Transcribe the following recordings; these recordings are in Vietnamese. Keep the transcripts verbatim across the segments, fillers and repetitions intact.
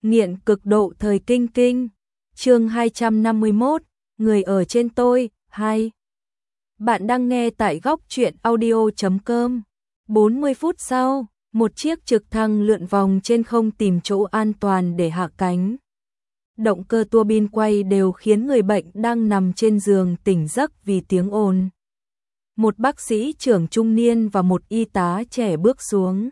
nghiện cực độ thời kinh kinh. Chương hai trăm năm mươi mốt, người ở trên tôi, hai. Bạn đang nghe tại góc truyện audio chấm com. bốn mươi phút sau, một chiếc trực thăng lượn vòng trên không tìm chỗ an toàn để hạ cánh. Động cơ tua bin quay đều khiến người bệnh đang nằm trên giường tỉnh giấc vì tiếng ồn. Một bác sĩ trưởng trung niên và một y tá trẻ bước xuống.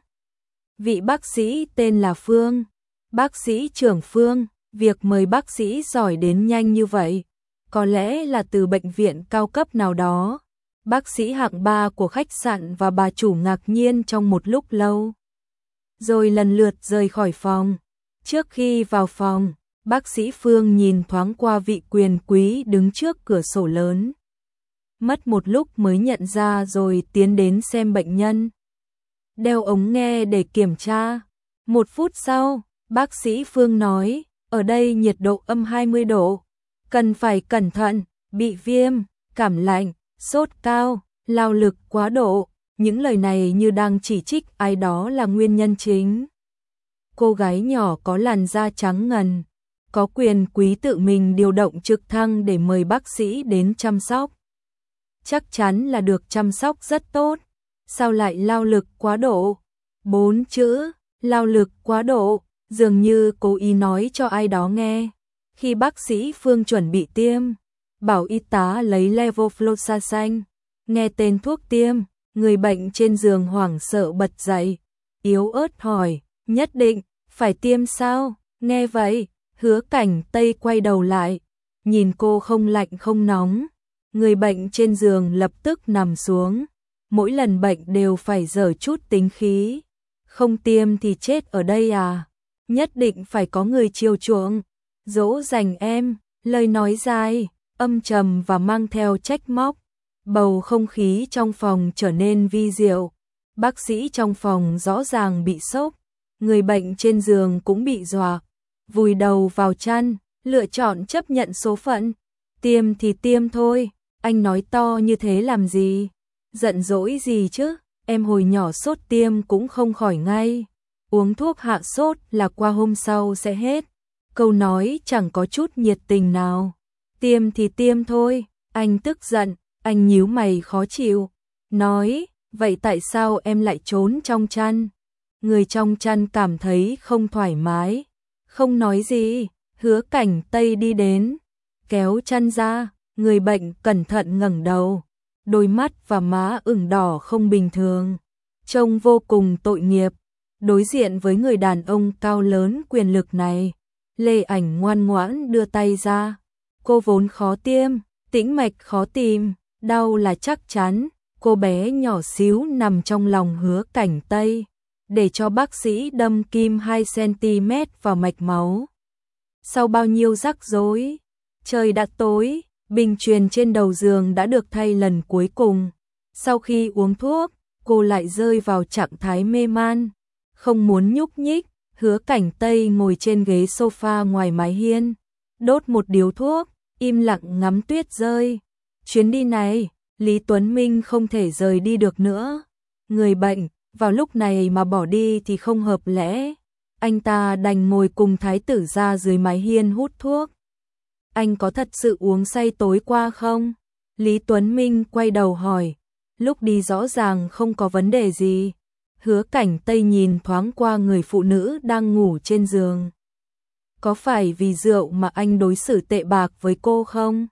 Vị bác sĩ tên là Phương. Bác sĩ trưởng Phương, việc mời bác sĩ giỏi đến nhanh như vậy, có lẽ là từ bệnh viện cao cấp nào đó. Bác sĩ hạng ba của khách sạn và bà chủ ngạc nhiên trong một lúc lâu, rồi lần lượt rời khỏi phòng. Trước khi vào phòng, bác sĩ Phương nhìn thoáng qua vị quyền quý đứng trước cửa sổ lớn. Mất một lúc mới nhận ra rồi tiến đến xem bệnh nhân. Đeo ống nghe để kiểm tra. Một phút sau, bác sĩ Phương nói, ở đây nhiệt độ âm hai mươi độ, cần phải cẩn thận, bị viêm, cảm lạnh, sốt cao, lao lực quá độ. Những lời này như đang chỉ trích ai đó là nguyên nhân chính. Cô gái nhỏ có làn da trắng ngần, có quyền quý tự mình điều động trực thăng để mời bác sĩ đến chăm sóc. Chắc chắn là được chăm sóc rất tốt. Sao lại lao lực quá độ? Bốn chữ, lao lực quá độ, dường như cố ý nói cho ai đó nghe. Khi bác sĩ Phương chuẩn bị tiêm, bảo y tá lấy Levofloxacin xanh. Nghe tên thuốc tiêm, người bệnh trên giường hoảng sợ bật dậy, yếu ớt hỏi, nhất định phải tiêm sao? Nghe vậy, Hứa Cảnh Tây quay đầu lại, nhìn cô không lạnh không nóng. Người bệnh trên giường lập tức nằm xuống. Mỗi lần bệnh đều phải giở chút tính khí. Không tiêm thì chết ở đây à? Nhất định phải có người chiều chuộng, dỗ dành em. Lời nói dài, âm trầm và mang theo trách móc. Bầu không khí trong phòng trở nên vi diệu. Bác sĩ trong phòng rõ ràng bị sốc. Người bệnh trên giường cũng bị dọa, vùi đầu vào chăn, lựa chọn chấp nhận số phận. Tiêm thì tiêm thôi, anh nói to như thế làm gì? Giận dỗi gì chứ? Em hồi nhỏ sốt tiêm cũng không khỏi ngay. Uống thuốc hạ sốt là qua hôm sau sẽ hết. Câu nói chẳng có chút nhiệt tình nào. Tiêm thì tiêm thôi. Anh tức giận, anh nhíu mày khó chịu. Nói, vậy tại sao em lại trốn trong chăn? Người trong chăn cảm thấy không thoải mái. Không nói gì, Hứa Cảnh Tây đi đến, kéo chăn ra. Người bệnh cẩn thận ngẩng đầu. Đôi mắt và má ửng đỏ không bình thường, trông vô cùng tội nghiệp. Đối diện với người đàn ông cao lớn quyền lực này, Lê Ảnh ngoan ngoãn đưa tay ra. Cô vốn khó tiêm, tĩnh mạch khó tìm, đau là chắc chắn. Cô bé nhỏ xíu nằm trong lòng Hứa Cảnh Tây, để cho bác sĩ đâm kim hai xăng-ti-mét vào mạch máu. Sau bao nhiêu rắc rối, trời đã tối. Bình truyền trên đầu giường đã được thay lần cuối cùng. Sau khi uống thuốc, cô lại rơi vào trạng thái mê man, không muốn nhúc nhích. Hứa Cảnh Tây ngồi trên ghế sofa ngoài mái hiên, đốt một điếu thuốc, im lặng ngắm tuyết rơi. Chuyến đi này, Lý Tuấn Minh không thể rời đi được nữa. Người bệnh, vào lúc này mà bỏ đi thì không hợp lẽ. Anh ta đành ngồi cùng thái tử ra dưới mái hiên hút thuốc. Anh có thật sự uống say tối qua không? Lý Tuấn Minh quay đầu hỏi. Lúc đi rõ ràng không có vấn đề gì. Hứa Cảnh Tây nhìn thoáng qua người phụ nữ đang ngủ trên giường. Có phải vì rượu mà anh đối xử tệ bạc với cô không?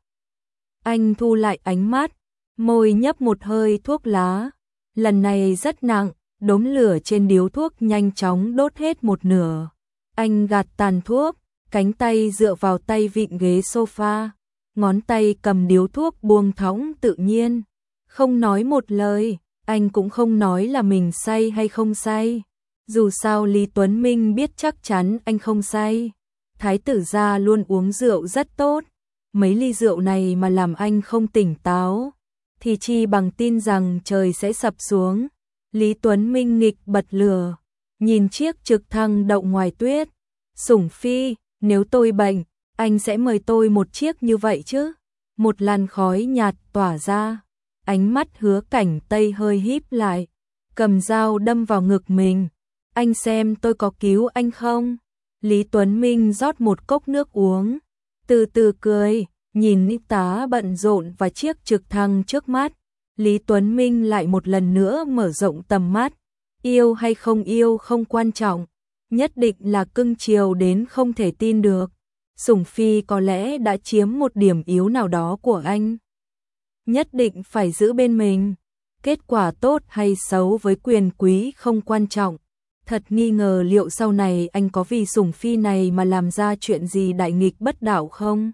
Anh thu lại ánh mắt, môi nhấp một hơi thuốc lá. Lần này rất nặng, đốm lửa trên điếu thuốc nhanh chóng đốt hết một nửa. Anh gạt tàn thuốc, cánh tay dựa vào tay vịn ghế sofa, ngón tay cầm điếu thuốc buông thõng tự nhiên, không nói một lời. Anh cũng không nói là mình say hay không say. Dù sao Lý Tuấn Minh biết chắc chắn anh không say. Thái tử gia luôn uống rượu rất tốt. Mấy ly rượu này mà làm anh không tỉnh táo, thì chi bằng tin rằng trời sẽ sập xuống. Lý Tuấn Minh nghịch bật lửa, nhìn chiếc trực thăng đậu ngoài tuyết. Sủng Phi, nếu tôi bệnh, anh sẽ mời tôi một chiếc như vậy chứ? Một làn khói nhạt tỏa ra. Ánh mắt Hứa Cảnh Tây hơi híp lại, cầm dao đâm vào ngực mình. Anh xem tôi có cứu anh không? Lý Tuấn Minh rót một cốc nước uống, từ từ cười, nhìn y tá bận rộn và chiếc trực thăng trước mắt. Lý Tuấn Minh lại một lần nữa mở rộng tầm mắt. Yêu hay không yêu không quan trọng, nhất định là cưng chiều đến không thể tin được. Sủng phi có lẽ đã chiếm một điểm yếu nào đó của anh. Nhất định phải giữ bên mình. Kết quả tốt hay xấu với quyền quý không quan trọng. Thật nghi ngờ liệu sau này anh có vì sủng phi này mà làm ra chuyện gì đại nghịch bất đạo không?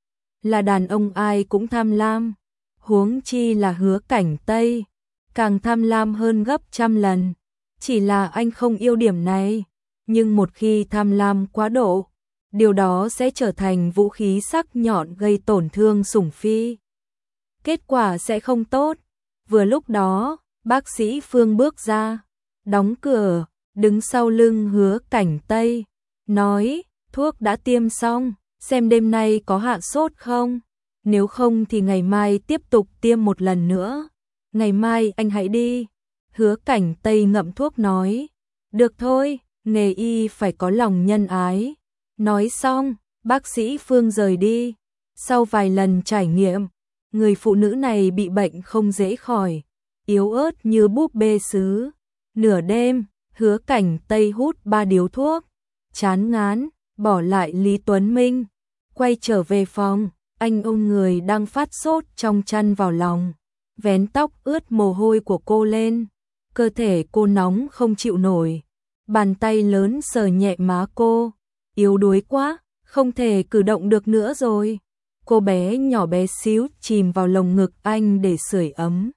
Là đàn ông ai cũng tham lam, huống chi là Hứa Cảnh Tây, càng tham lam hơn gấp trăm lần. Chỉ là anh không yêu điểm này, nhưng một khi tham lam quá độ, điều đó sẽ trở thành vũ khí sắc nhọn gây tổn thương sủng phi. Kết quả sẽ không tốt. Vừa lúc đó, bác sĩ Phương bước ra, đóng cửa, đứng sau lưng Hứa Cảnh Tây, nói, thuốc đã tiêm xong, xem đêm nay có hạ sốt không, nếu không thì ngày mai tiếp tục tiêm một lần nữa, ngày mai anh hãy đi. Hứa Cảnh Tây ngậm thuốc nói, được thôi, nghề y phải có lòng nhân ái. Nói xong, bác sĩ Phương rời đi. Sau vài lần trải nghiệm, người phụ nữ này bị bệnh không dễ khỏi, yếu ớt như búp bê sứ. Nửa đêm, Hứa Cảnh Tây hút ba điếu thuốc, chán ngán, bỏ lại Lý Tuấn Minh, quay trở về phòng. Anh ôm người đang phát sốt trong chăn vào lòng, vén tóc ướt mồ hôi của cô lên. Cơ thể cô nóng không chịu nổi, bàn tay lớn sờ nhẹ má cô, yếu đuối quá, không thể cử động được nữa rồi. Cô bé nhỏ bé xíu chìm vào lồng ngực anh để sưởi ấm.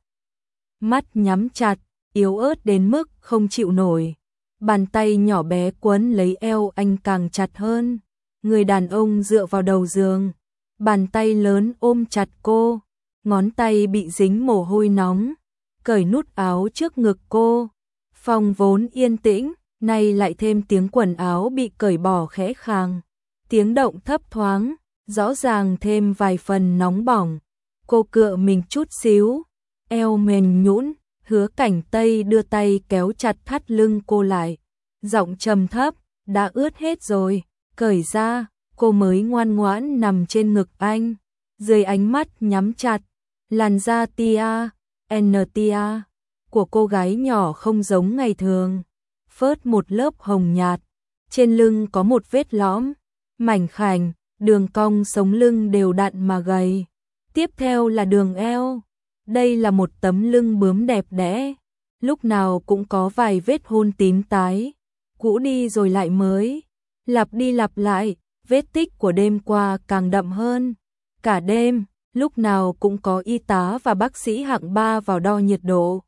Mắt nhắm chặt, yếu ớt đến mức không chịu nổi. Bàn tay nhỏ bé quấn lấy eo anh càng chặt hơn. Người đàn ông dựa vào đầu giường, bàn tay lớn ôm chặt cô, ngón tay bị dính mồ hôi nóng, cởi nút áo trước ngực cô. Phòng vốn yên tĩnh, nay lại thêm tiếng quần áo bị cởi bỏ khẽ khàng. Tiếng động thấp thoáng, rõ ràng thêm vài phần nóng bỏng. Cô cựa mình chút xíu, eo mềm nhũn. Hứa Cảnh Tây đưa tay kéo chặt thắt lưng cô lại, giọng trầm thấp, đã ướt hết rồi, cởi ra. Cô mới ngoan ngoãn nằm trên ngực anh, dưới ánh mắt nhắm chặt. Làn da tia, en tia của cô gái nhỏ không giống ngày thường, phớt một lớp hồng nhạt, trên lưng có một vết lõm, mảnh khảnh, đường cong sống lưng đều đặn mà gầy. Tiếp theo là đường eo, đây là một tấm lưng bướm đẹp đẽ, lúc nào cũng có vài vết hôn tím tái, cũ đi rồi lại mới, lặp đi lặp lại, vết tích của đêm qua càng đậm hơn. Cả đêm, lúc nào cũng có y tá và bác sĩ hạng ba vào đo nhiệt độ,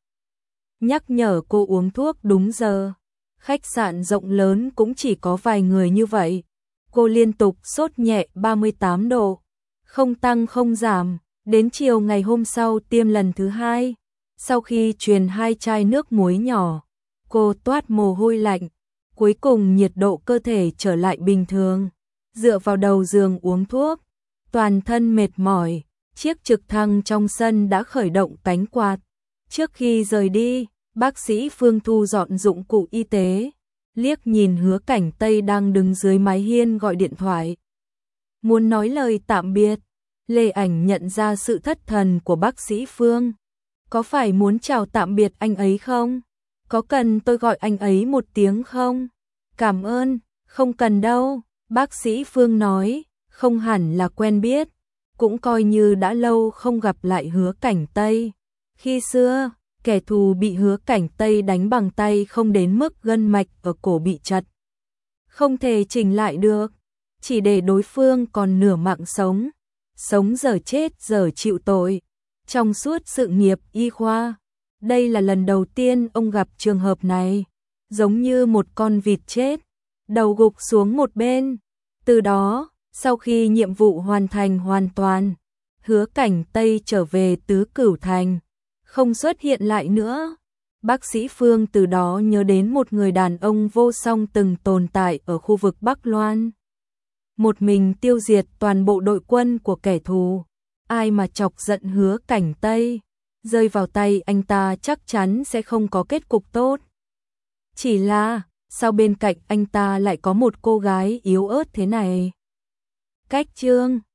nhắc nhở cô uống thuốc đúng giờ. Khách sạn rộng lớn cũng chỉ có vài người như vậy. Cô liên tục sốt nhẹ ba mươi tám độ, không tăng không giảm. Đến chiều ngày hôm sau tiêm lần thứ hai, sau khi truyền hai chai nước muối nhỏ, cô toát mồ hôi lạnh. Cuối cùng nhiệt độ cơ thể trở lại bình thường, dựa vào đầu giường uống thuốc, toàn thân mệt mỏi. Chiếc trực thăng trong sân đã khởi động cánh quạt. Trước khi rời đi, bác sĩ Phương thu dọn dụng cụ y tế, liếc nhìn Hứa Cảnh Tây đang đứng dưới mái hiên gọi điện thoại, muốn nói lời tạm biệt. Lê Ảnh nhận ra sự thất thần của bác sĩ Phương. Có phải muốn chào tạm biệt anh ấy không? Có cần tôi gọi anh ấy một tiếng không? Cảm ơn, không cần đâu. Bác sĩ Phương nói, không hẳn là quen biết, cũng coi như đã lâu không gặp lại Hứa Cảnh Tây. Khi xưa, kẻ thù bị Hứa Cảnh Tây đánh bằng tay không đến mức gân mạch ở cổ bị chặt, không thể chỉnh lại được, chỉ để đối phương còn nửa mạng sống. Sống giờ chết giờ chịu tội. Trong suốt sự nghiệp y khoa, đây là lần đầu tiên ông gặp trường hợp này, giống như một con vịt chết, đầu gục xuống một bên. Từ đó, sau khi nhiệm vụ hoàn thành hoàn toàn, Hứa Cảnh Tây trở về Tứ Cửu Thành, không xuất hiện lại nữa. Bác sĩ Phương từ đó nhớ đến một người đàn ông vô song từng tồn tại ở khu vực Bắc Loan. Một mình tiêu diệt toàn bộ đội quân của kẻ thù. Ai mà chọc giận Hứa Cảnh Tây, rơi vào tay anh ta chắc chắn sẽ không có kết cục tốt. Chỉ là, sao bên cạnh anh ta lại có một cô gái yếu ớt thế này? Cách chương